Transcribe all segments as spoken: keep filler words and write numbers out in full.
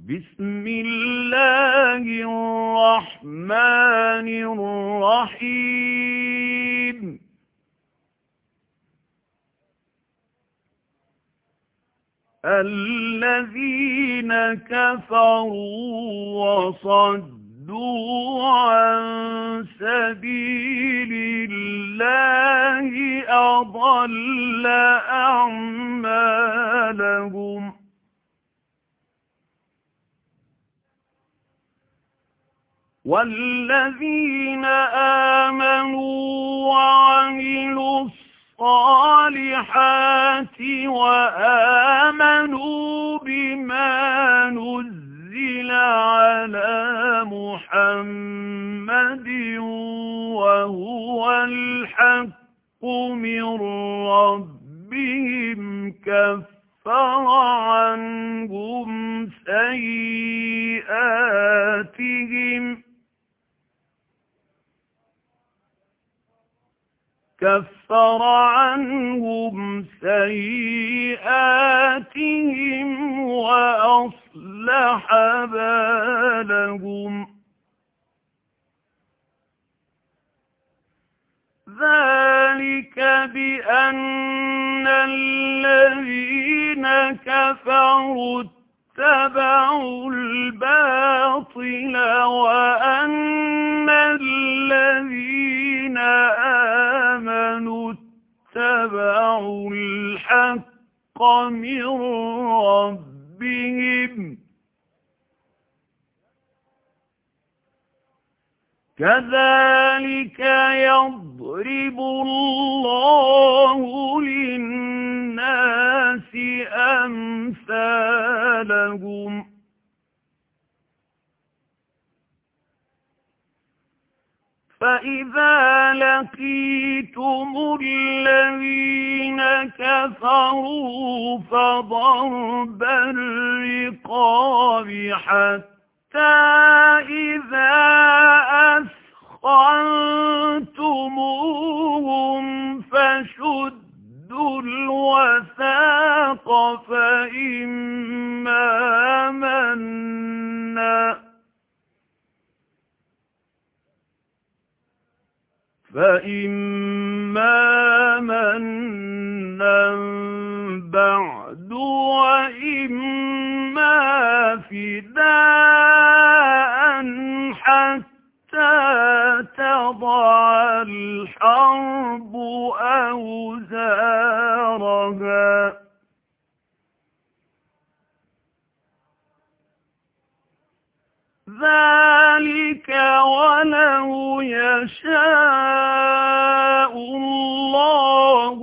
بسم الله الرحمن الرحيم الذين كفروا وصدوا عن سبيل الله أضل أعمالهم والذين آمنوا وعملوا الصالحات وآمنوا بما نزل على محمد وهو الحق من ربهم كفر عنهم سيئاتهم كفر عنهم سيئاتهم وأصلح بالهم ذلك بأن الذين كفروا اتبعوا الباطل وأن الذين آمنوا اتبعوا الحق من ربهم كذلك يضرب الله للناس أمثالهم فإذا لقيتم الذين كفروا فضرب الرقاب حتى إذا أثخنتموهم فشدوا الوثاق فإما منا فإما منا بعد وإما فداء حتى تضع الحرب أوزارها ذلك ولو يشاء الله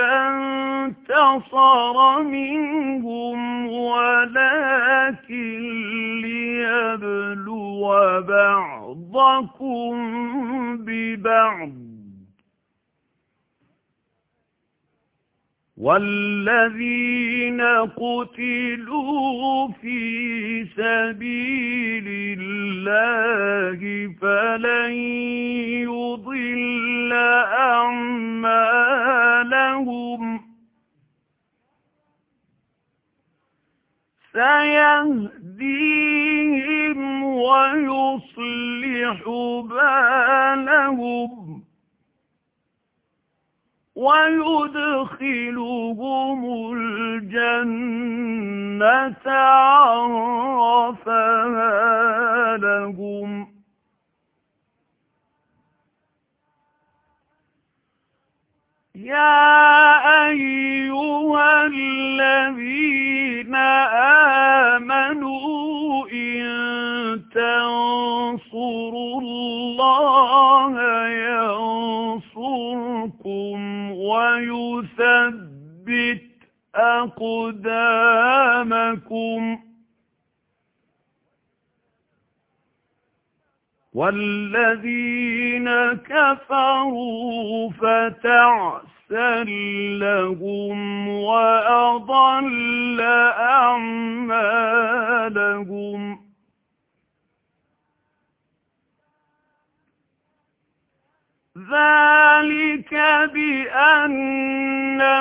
لانتصر منهم ولكن ليبلو بعضكم ببعض والذين قتلوا في سبيل الله فلن يضل أعمالهم سيهديهم ويصلح بالهم ويدخلهم الجنة عرفها لهم يا أيها الذين آمنوا إن تنصروا الله ينصركم ويثبت أقدامكم والذين كفروا فتعسا لهم وأضل أعمالهم ذلك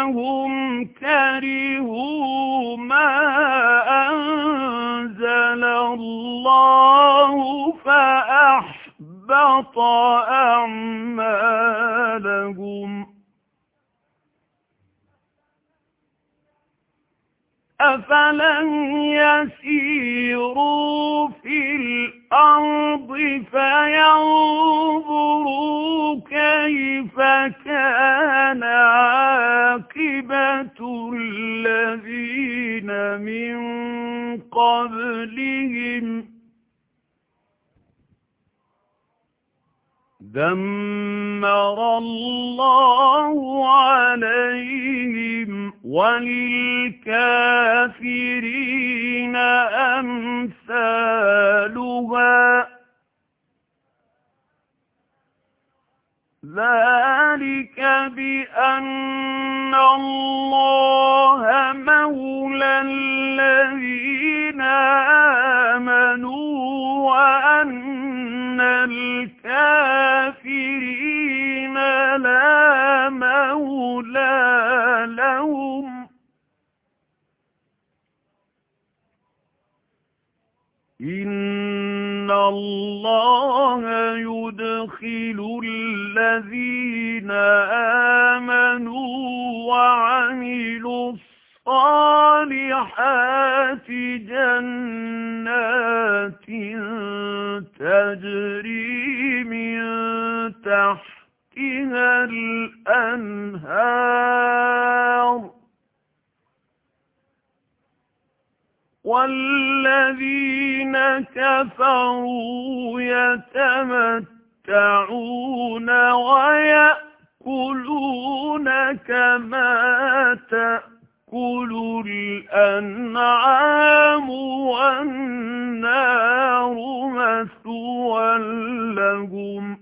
بأنهم كرهوا ما أنزل اللَّهُ فَأَحْبَطَ أَعْمَالَهُمْ أَفَلَمْ يَسِيرُوا فِي الْأَرْضِ فَيَنظُرُوا كَيْفَ كَانَ عَاقِبَةُ الَّذِينَ مِن قَبْلِهِمْ دَمَّرَ اللَّهُ عَلَيْهِمْ وَلِلْكَافِرِينَ أَمْثَالُهَا ذَلِكَ بِأَنَّ اللَّهَ مَوْلَى الَّذِينَ آمَنُوا وَأَنَّ الْكَافِرِينَ لَا مَوْلَى لَهُمْ إِنَّ اللَّهَ يُدْخِلُ الَّذِينَ آمَنُوا وَعَمِلُوا الصَّالِحَاتِ جَنَّاتٍ تَجْرِي مِن تَحْتِهَا الْأَنْهَارُ وَالَّذِينَ كَفَرُوا يَتَمَتَّعُونَ وَيَأْكُلُونَ كَمَا تَأْكُلُ الْأَنْعَامُ وَالنَّارُ مَثْوًى لَّهُمْ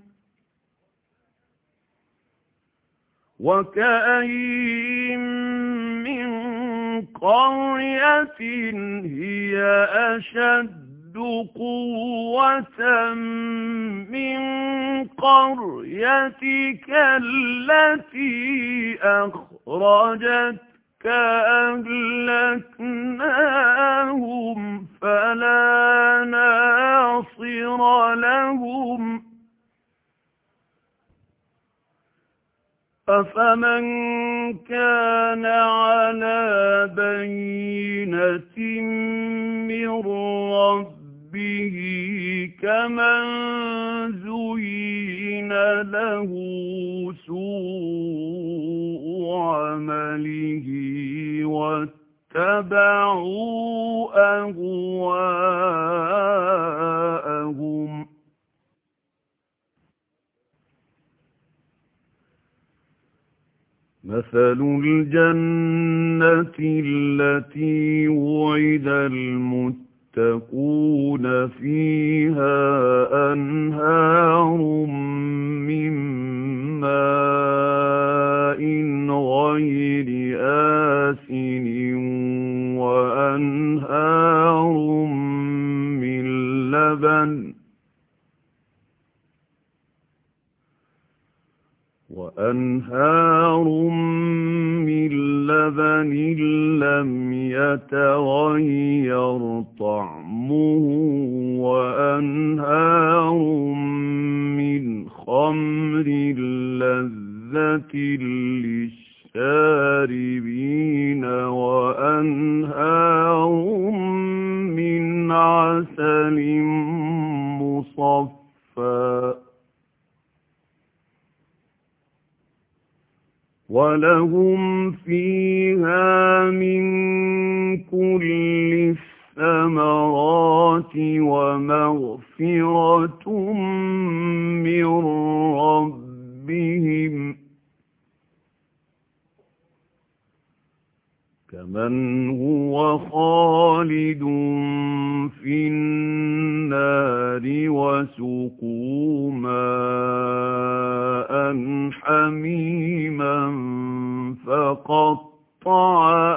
وَكَأَيِّن مِّن قَرْيَةٍ هِيَ أَشَدُّ قُوَّةً مِّن قَرْيَتِكَ الَّتِي أَخْرَجَتْكَ أَهْلَكْنَاهُمْ فَلَا نَاصِرَ لَهُمْ أَفَمَنْ كَانَ عَلَى بَيِّنَةٍ مِّن رَّبِّهِ كَمَنْ زُيِّنَ لَهُ سُوءُ عَمَلِهِ وَاتَّبَعُوا أَهْوَاءَهُمْ مَثَلُ الْجَنَّةِ الَّتِي وُعِدَ الْمُتَّقُونَ فِيهَا أَنْهَارٌ مِّن مَّاءٍ غَيْرِ آسِنٍ وَأَنْهَارٌ مِّن لَّبَنٍ وَأَنْهَارٌ مِّن لَّبَنٍ لَّمْ يَتَغَيَّرْ طَعْمُهُ وَأَنْهَارٌ مِّنْ خَمْرٍ لَّذَّةٍ لِّلشَّارِبِينَ وَأَنْهَارٌ مِّنْ عَسَلٍ مُّصَفًّى وَلَهُمْ فِيهَا مِن كُلِّ الثَّمَرَاتِ وَمَغْفِرَةٌ مِّن رَّبِّهِمْ كَمَنْ هُوَ خَالِدٌ فِي النَّارِ وَسُقُوا مَاءً حَمِيمًا فَقَطَّعَ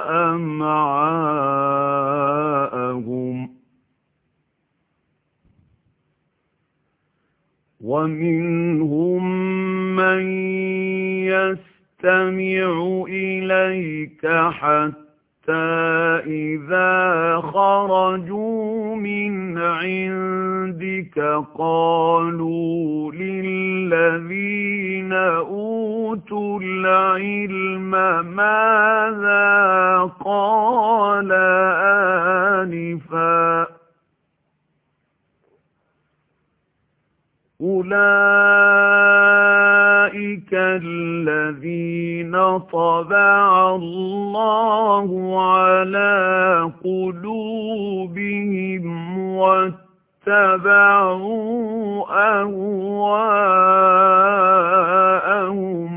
أَمْعَاءَهُمْ وَمِنْهُم مَّن يَسْتَمِعُ إِلَيْكَ حَتَّى إِذَا خرجوا من عندك قالوا للذين أوتوا العلم ماذا قال آنفا أولئك الذين طبع الله على قلوبهم واتبعوا أهواءهم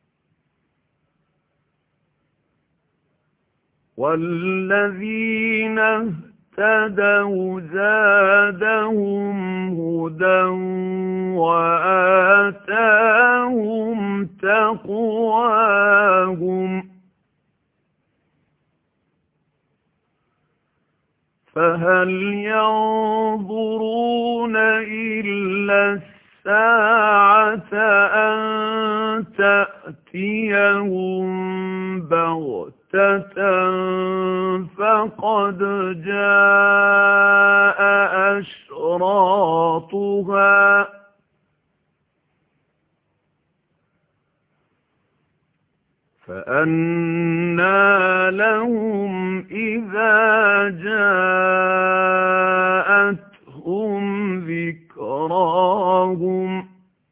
والذين اهتدوا زادهم هدى وآتاهم تقواهم فهل ينظرون إلا الساعة أن تأتيهم بغتة فقد جاء أشراطها فأنى لهم إذا جاءتهم ذكراهم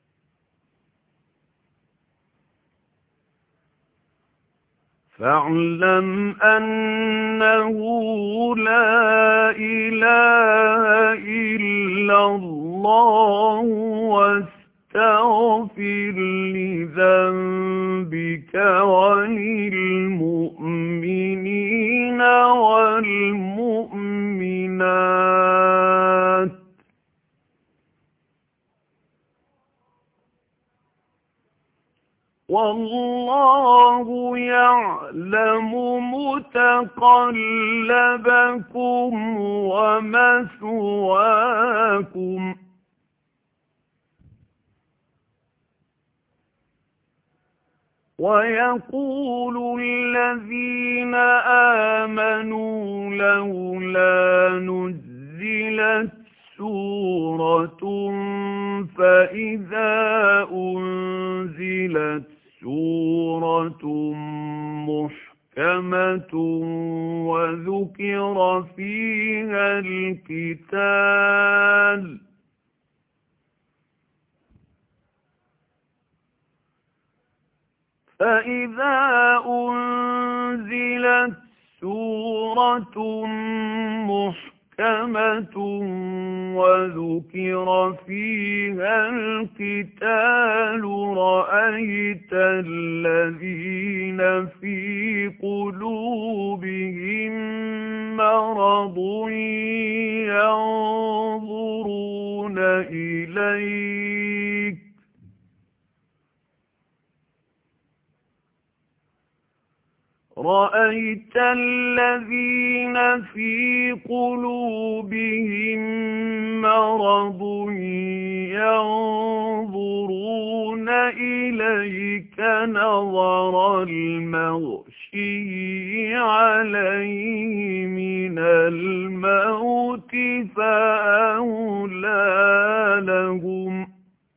فاعلم أنه لا إله إلا الله واستغفر لذنبك وللمؤمنين والمؤمنات والله يعلم متقلبكم ومثواكم ويقول الذين آمنوا لولا نزلت سورة فإذا أنزلت سورة محكمة وذكر فيها القتال فإذا أنزلت سورة محكمة وذكر فيها القتال رأيت الذين في قلوبهم مرض ينظرون إليك رأيت الذين في قلوبهم مرض ينظرون إليك نظر المغشي عليه من الموت فأولى لهم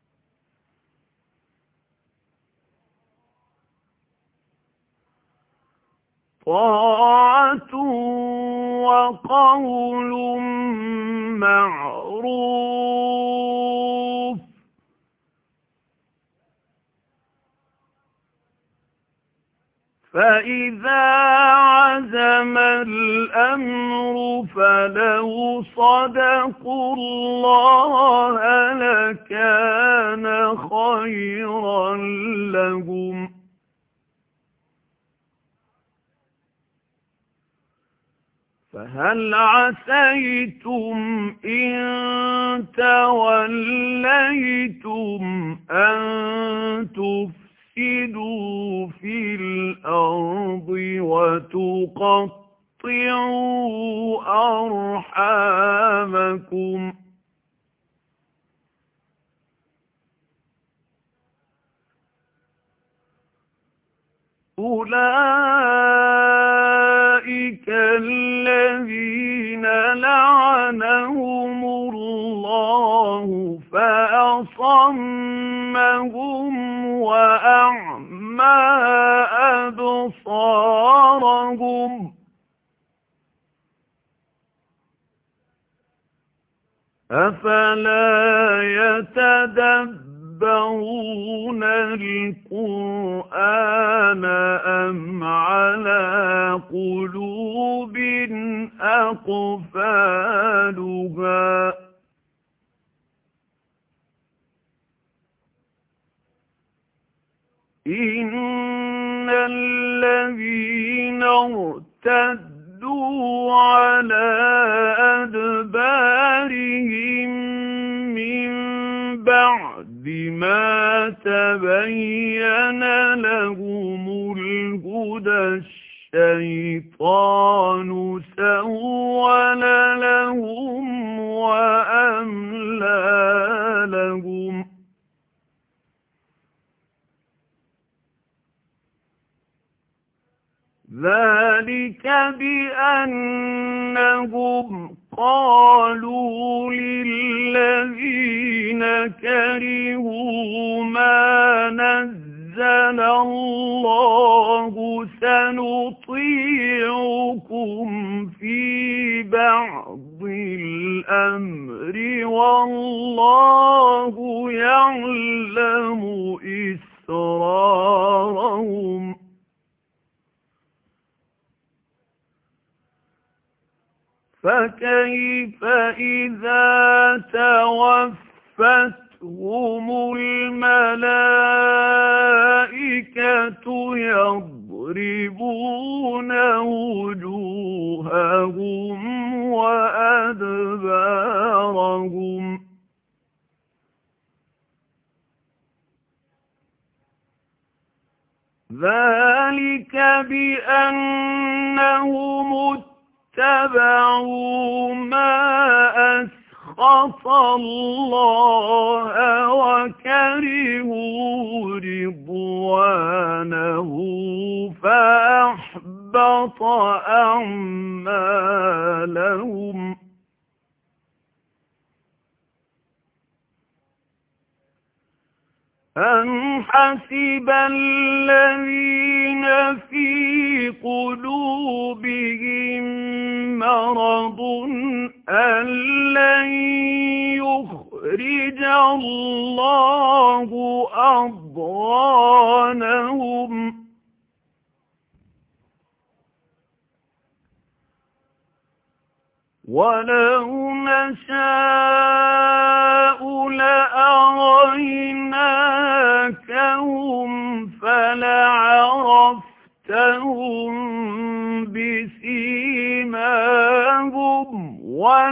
طاعة وقول معروف فإذا عزم الأمر فلو صدقوا الله لكان خيرا لهم فهل عسيتم إن توليتم أن تفسدوا في الأرض وتقطعوا أرحامكم أولئك الذين لعنهم الله فأصمهم وأعمى أبصارهم أفلا يتدبرون القرآن أم على قلوب أقفالها إن الذين ارتدوا على أدبارهم من بعد ما تبين لهم الهدى الشيطان سول لهم وأملى لهم ذلك بأنهم قالوا للذين كرهوا ما نزل الله سنطيعكم في بعض الأمر والله يعلم إسرارهم فكيف إذا توفتهم الملائكة يضربون وجوههم وأدبارهم ذلك بأنهم اتبعوا ما أسخط الله وكرهوا رضوانه فأحبط أعمالهم أم حسب الذين في قلوبهم مرض أن لن يخرج الله أضغانهم ولو نشاء لأريناكهم فلعرفتهم بسيماهم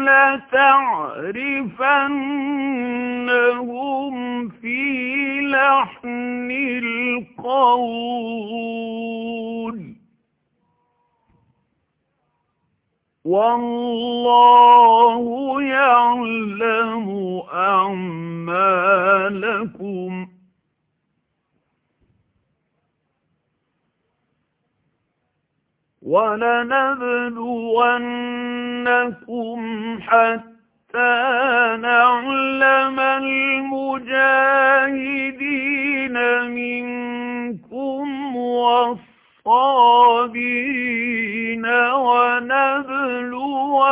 ولتعرفنهم في لحن القول والله يعلم أعمالكم ولنبلونكم حتى نعلم المجاهدين منكم والصابرين ونبلو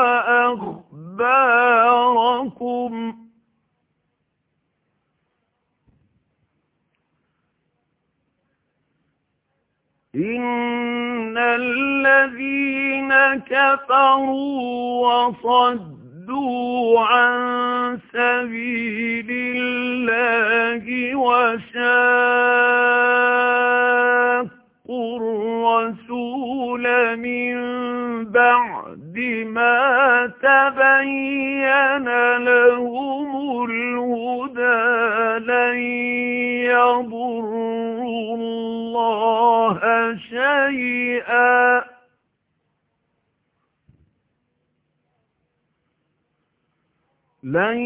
أخباركم إن الذين كفروا وصدوا عن سبيل الله وشاقوا الرسول من بعد ما تبين لهم الهدى لن يضروا الله شيئا لن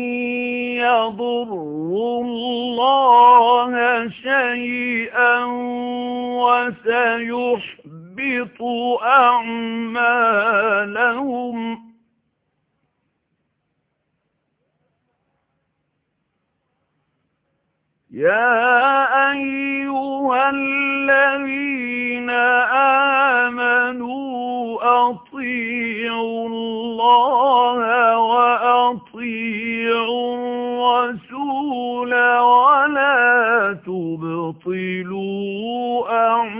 يضروا الله شيئا وسيحبط يحبط أعمالهم يا أيها الذين آمنوا أطيعوا الله وأطيعوا الرسول ولا تبطلوا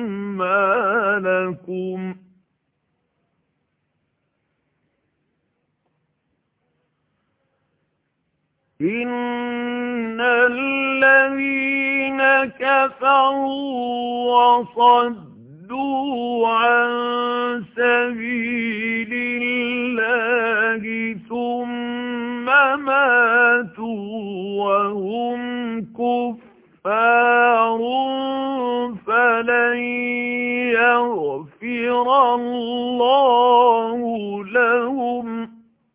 أعمالكم إن الذين كفروا وصدوا عن سبيل الله ثم ماتوا وهم كفار فلن يغفر الله لهم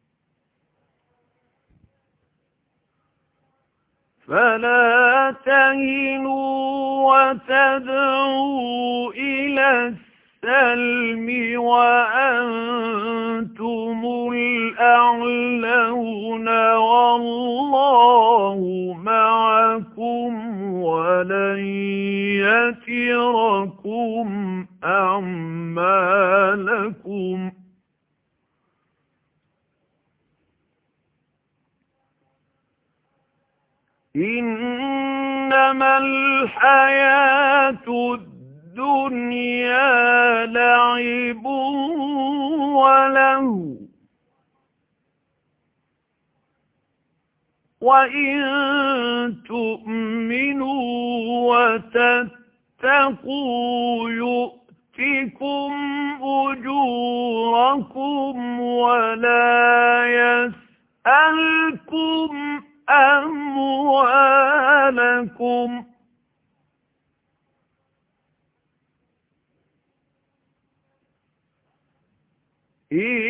فلا تهنوا وتدعوا إلى السلم وأنتم الأعلون والله معكم ولن يتركم أعمالكم إنما الحياة الدنيا لعب وله وإن تؤمنوا وتتقوا يؤتكم أجوركم ولا يسألكم أموالكم إن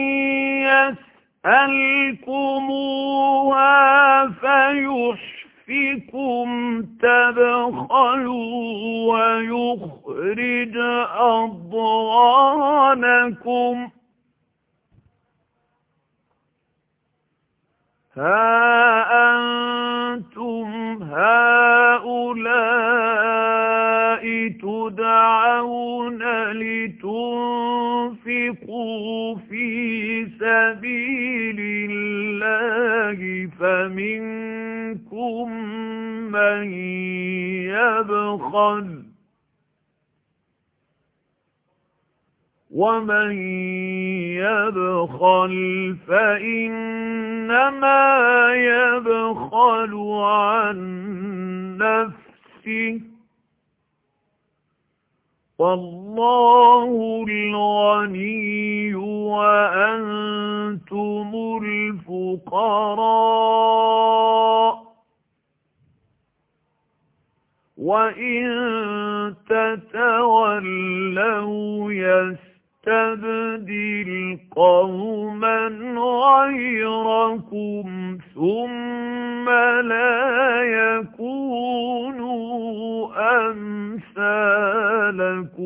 يسألكموها فيحفكم تبخلوا ويخرج أضغانكم ها أنتم هؤلاء تدعون لتنفقوا في سبيل الله فمنكم من يبخل ومن يبخل فإنما يبخل عن نفسه والله الغني وأنتم الفقراء وإن تتولوا يستبدل قوما غيركم ثم لا يكونوا أمثالكم